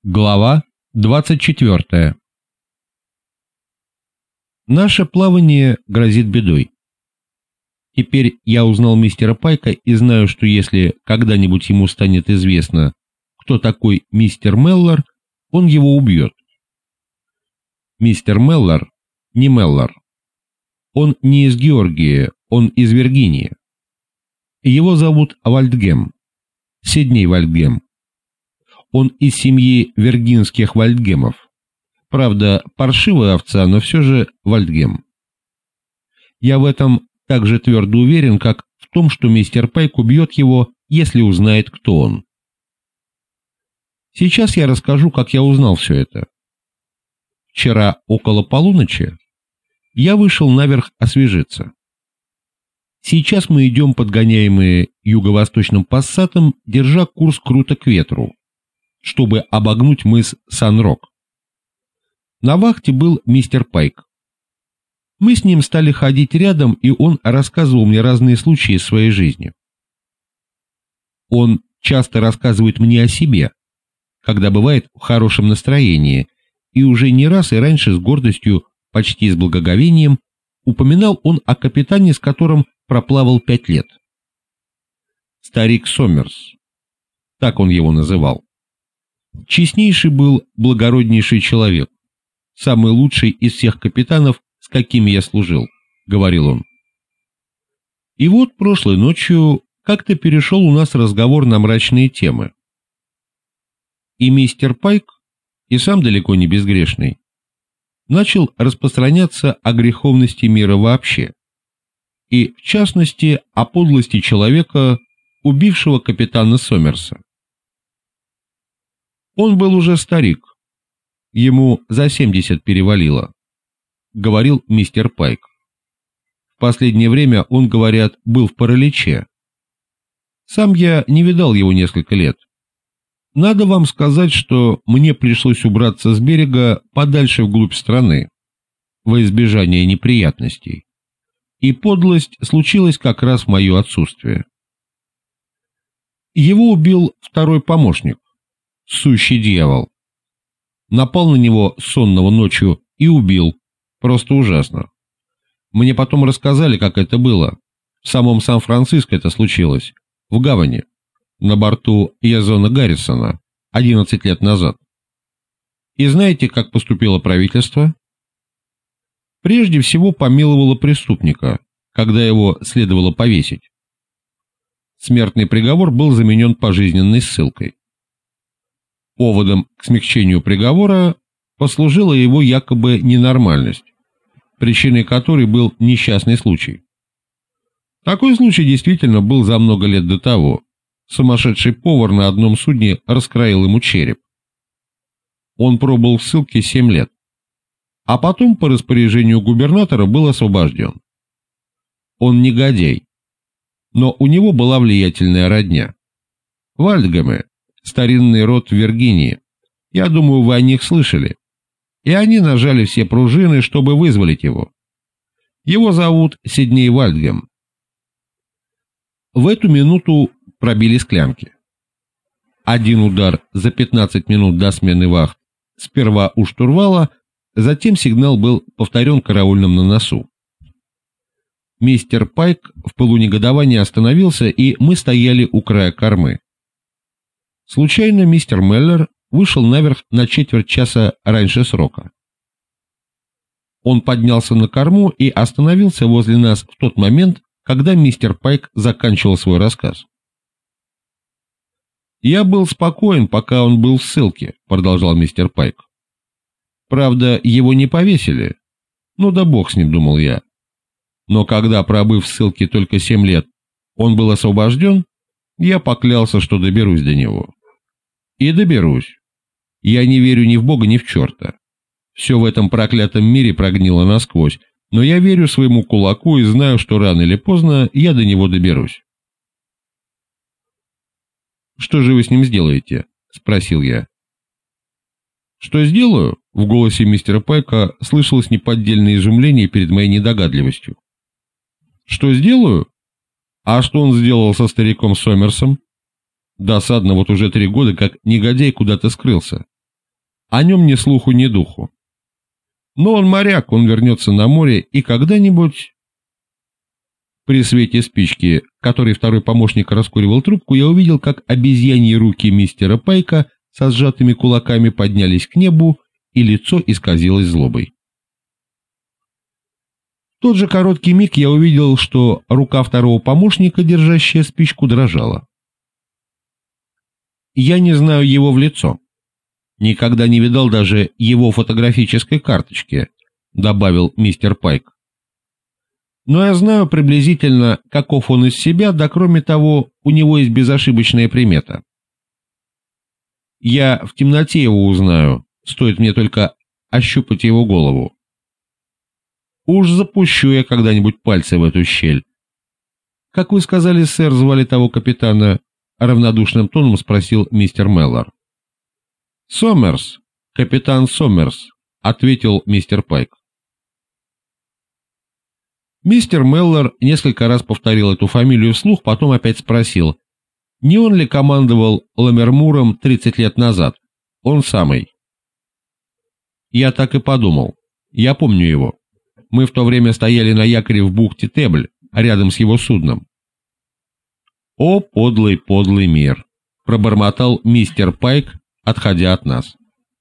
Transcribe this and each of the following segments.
Глава 24. Наше плавание грозит бедой. Теперь я узнал мистера Пайка и знаю, что если когда-нибудь ему станет известно, кто такой мистер Меллор, он его убьет. Мистер Меллор не Меллор. Он не из Георгии, он из Виргинии. Его зовут Вальдгем, Сидней Вальдгем. Он из семьи виргинских Вальдгемов. Правда, паршивая овца, но все же Вальдгем. Я в этом так же твердо уверен, как в том, что мистер Пайк убьет его, если узнает, кто он. Сейчас я расскажу, как я узнал все это. Вчера около полуночи я вышел наверх освежиться. Сейчас мы идем, подгоняемые юго-восточным пассатом, держа курс круто к ветру, чтобы обогнуть мыс Сан-Рок. На вахте был мистер Пайк. Мы с ним стали ходить рядом, и он рассказывал мне разные случаи из своей жизни. Он часто рассказывает мне о себе, когда бывает в хорошем настроении, и уже не раз и раньше с гордостью, почти с благоговением, упоминал он о капитане, с которым проплавал 5 лет. Старик Сомерс, так он его называл. Честнейший был, благороднейший человек, самый лучший из всех капитанов, с какими я служил, говорил он. И вот прошлой ночью как-то перешел у нас разговор на мрачные темы. И мистер Пайк, и сам далеко не безгрешный, начал распространяться о греховности мира вообще, и, в частности, о подлости человека, убившего капитана Сомерса. Он был уже старик, ему за 70 перевалило, говорил мистер Пайк. В последнее время он, говорят, был в параличе. Сам я не видал его несколько лет. Надо вам сказать, что мне пришлось убраться с берега подальше вглубь страны, во избежание неприятностей, и подлость случилась как раз в мое отсутствие. Его убил второй помощник, сущий дьявол. Напал на него сонного ночью и убил. Просто ужасно. Мне потом рассказали, как это было. В самом Сан-Франциско это случилось. В гавани. На борту Язона Гаррисона. 11 лет назад. И знаете, как поступило правительство? Прежде всего помиловало преступника, когда его следовало повесить. Смертный приговор был заменен пожизненной ссылкой. Поводом к смягчению приговора послужила его якобы ненормальность, причиной которой был несчастный случай. Такой случай действительно был за много лет до того. Сумасшедший повар на одном судне раскроил ему череп. Он пробыл в ссылке 7 лет, а потом по распоряжению губернатора был освобожден. Он негодяй, но у него была влиятельная родня. Вальдгемы, старинный род в Виргинии. Я думаю, вы о них слышали. И они нажали все пружины, чтобы вызволить его. Его зовут Сидней Вальдгем. В эту минуту пробили склянки. Один удар за 15 минут до смены вахт сперва у штурвала, затем сигнал был повторен караульным на носу. Мистер Пайк в пылу негодования остановился, и мы стояли у края кормы. Случайно мистер Меллор вышел наверх на четверть часа раньше срока. Он поднялся на корму и остановился возле нас в тот момент, когда мистер Пайк заканчивал свой рассказ. «Я был спокоен, пока он был в ссылке», — продолжал мистер Пайк. «Правда, его не повесили. Ну да бог с ним, думал я. Но когда, пробыв в ссылке только 7 лет, он был освобожден, я поклялся, что доберусь до него. И доберусь. Я не верю ни в Бога, ни в черта. Все в этом проклятом мире прогнило насквозь, но я верю своему кулаку и знаю, что рано или поздно я до него доберусь». «Что же вы с ним сделаете?» — спросил я. «Что сделаю?» — в голосе мистера Пайка слышалось неподдельное изумление перед моей недогадливостью. «Что сделаю? А что он сделал со стариком Сомерсом? Досадно, вот уже 3 года, как негодяй куда-то скрылся. О нем ни слуху, ни духу. Но он моряк, он вернется на море, и когда-нибудь... При свете спички, которой второй помощник раскуривал трубку, я увидел, как обезьяньи руки мистера Пайка со сжатыми кулаками поднялись к небу, и лицо исказилось злобой. В тот же короткий миг я увидел, что рука второго помощника, держащая спичку, дрожала. Я не знаю его в лицо. Никогда не видал даже его фотографической карточки, добавил мистер Пайк. Но я знаю приблизительно, каков он из себя, да кроме того, у него есть безошибочная примета. Я в темноте его узнаю, стоит мне только ощупать его голову. Уж запущу я когда-нибудь пальцы в эту щель. Как вы сказали, сэр, звали того капитана? Равнодушным тоном спросил мистер Меллор. Сомерс, капитан Сомерс, ответил мистер Пайк. Мистер Меллор несколько раз повторил эту фамилию вслух, потом опять спросил, не он ли командовал Ламермуром 30 лет назад? Он самый. Я так и подумал. Я помню его. Мы в то время стояли на якоре в бухте Тебль, рядом с его судном. «О, подлый, подлый мир!» — пробормотал мистер Пайк, отходя от нас.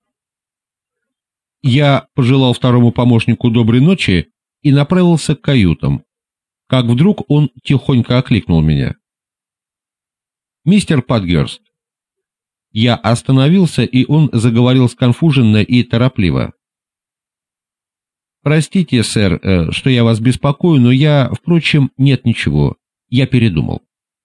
Я пожелал второму помощнику доброй ночи и направился к каютам, как вдруг он тихонько окликнул меня. «Мистер Падгерст». Я остановился, и он заговорил сконфуженно и торопливо. «Простите, сэр, что я вас беспокою, но впрочем, нет ничего, я передумал».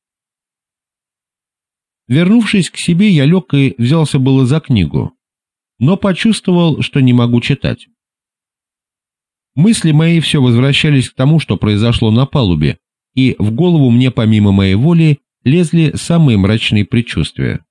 Вернувшись к себе, я лег и взялся было за книгу, но почувствовал, что не могу читать. Мысли мои все возвращались к тому, что произошло на палубе, и в голову мне помимо моей воли лезли самые мрачные предчувствия.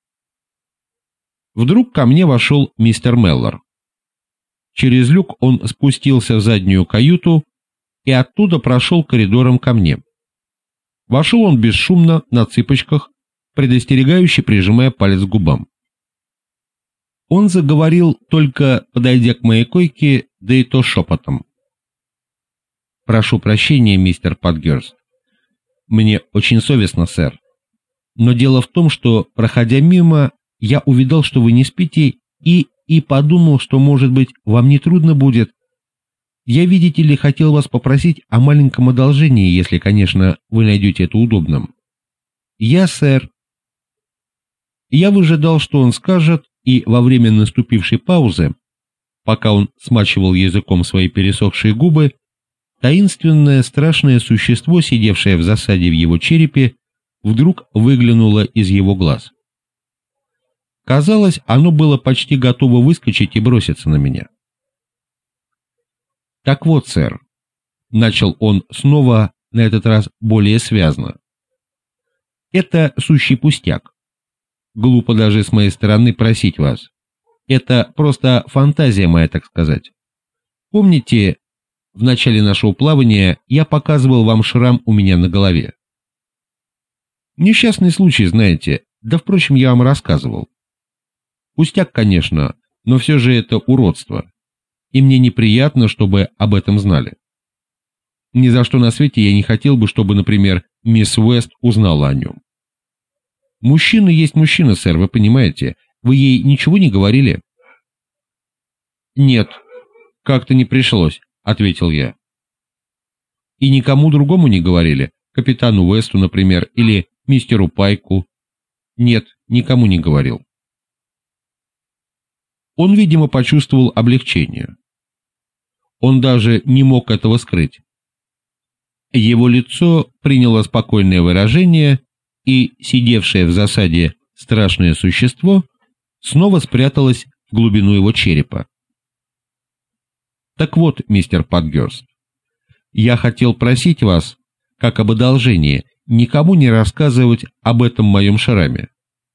Вдруг ко мне вошел мистер Меллор. Через люк он спустился в заднюю каюту и оттуда прошел коридором ко мне. Вошел он бесшумно, на цыпочках, предостерегающе прижимая палец к губам. Он заговорил, только подойдя к моей койке, да и то шепотом. «Прошу прощения, мистер Падгерст. Мне очень совестно, сэр. Но дело в том, что, проходя мимо, я увидал, что вы не спите, и подумал, что, может быть, вам не трудно будет. Я, видите ли, хотел вас попросить о маленьком одолжении, если, конечно, вы найдете это удобным. Я, сэр...» Я выжидал, что он скажет, и во время наступившей паузы, пока он смачивал языком свои пересохшие губы, таинственное страшное существо, сидевшее в засаде в его черепе, вдруг выглянуло из его глаз. Казалось, оно было почти готово выскочить и броситься на меня. «Так вот, сэр», — начал он снова, на этот раз более связно, — «это сущий пустяк. Глупо даже с моей стороны просить вас. Это просто фантазия моя, так сказать. Помните, в начале нашего плавания я показывал вам шрам у меня на голове? Несчастный случай, знаете, да, впрочем, я вам рассказывал. Пустяк, конечно, но все же это уродство, и мне неприятно, чтобы об этом знали. Ни за что на свете я не хотел бы, чтобы, например, мисс Уэст узнала о нем. Мужчина есть мужчина, сэр, вы понимаете. Вы ей ничего не говорили?» «Нет, как-то не пришлось», — ответил я. «И никому другому не говорили? Капитану Уэсту, например, или мистеру Пайку?» «Нет, никому не говорил». Он, видимо, почувствовал облегчение. Он даже не мог этого скрыть. Его лицо приняло спокойное выражение, и сидевшее в засаде страшное существо снова спряталось в глубину его черепа. «Так вот, мистер Падгерст, я хотел просить вас, как об одолжении, никому не рассказывать об этом моем шраме.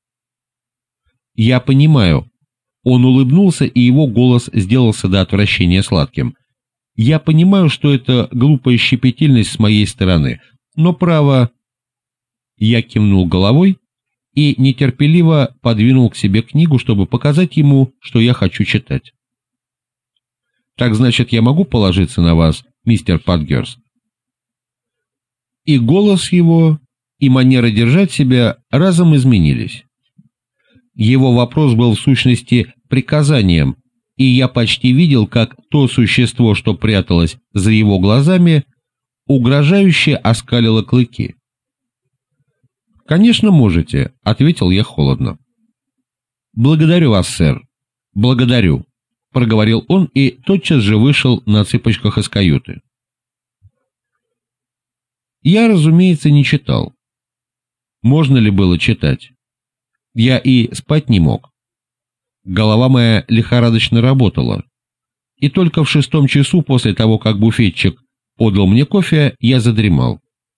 Я понимаю». Он улыбнулся, и его голос сделался до отвращения сладким. «Я понимаю, что это глупая щепетильность с моей стороны, но право...» Я кивнул головой и нетерпеливо подвинул к себе книгу, чтобы показать ему, что я хочу читать. «Так значит, я могу положиться на вас, мистер Патгерст?» И голос его, и манера держать себя разом изменились. Его вопрос был в сущности приказанием, и я почти видел, как то существо, что пряталось за его глазами, угрожающе оскалило клыки. «Конечно, можете», — ответил я холодно. «Благодарю вас, сэр. Благодарю», — проговорил он и тотчас же вышел на цыпочках из каюты. Я, разумеется, не читал. Можно ли было читать? Я и спать не мог. Голова моя лихорадочно работала, и только в 6 часу после того, как буфетчик подал мне кофе, я задремал.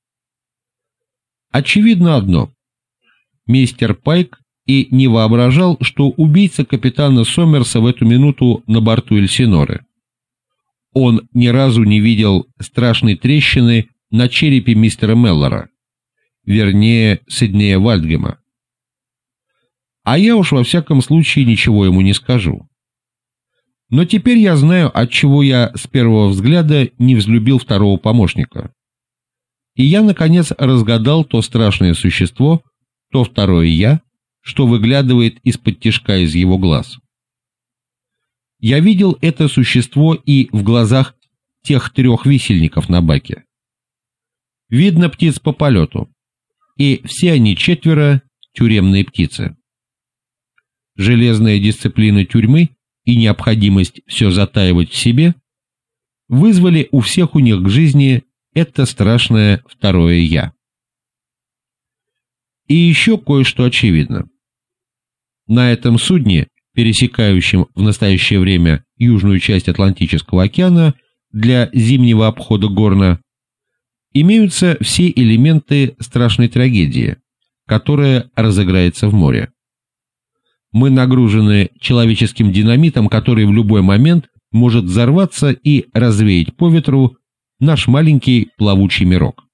Очевидно одно. Мистер Пайк и не воображал, что убийца капитана Сомерса в эту минуту на борту Эльсиноры. Он ни разу не видел страшной трещины на черепе мистера Меллора, вернее, Сиднея Вальдгема. А я уж во всяком случае ничего ему не скажу. Но теперь я знаю, отчего я с первого взгляда не взлюбил второго помощника. И я, наконец, разгадал то страшное существо, то второе я, что выглядывает из-под тишка из его глаз. Я видел это существо и в глазах тех 3 висельников на баке. Видно птиц по полету, и все они 4 тюремные птицы. Железная дисциплина тюрьмы и необходимость все затаивать в себе вызвали у всех у них к жизни это страшное второе «я». И еще кое-что очевидно. На этом судне, пересекающем в настоящее время южную часть Атлантического океана для зимнего обхода Горна, имеются все элементы страшной трагедии, которая разыграется в море. Мы нагружены человеческим динамитом, который в любой момент может взорваться и развеять по ветру наш маленький плавучий мирок.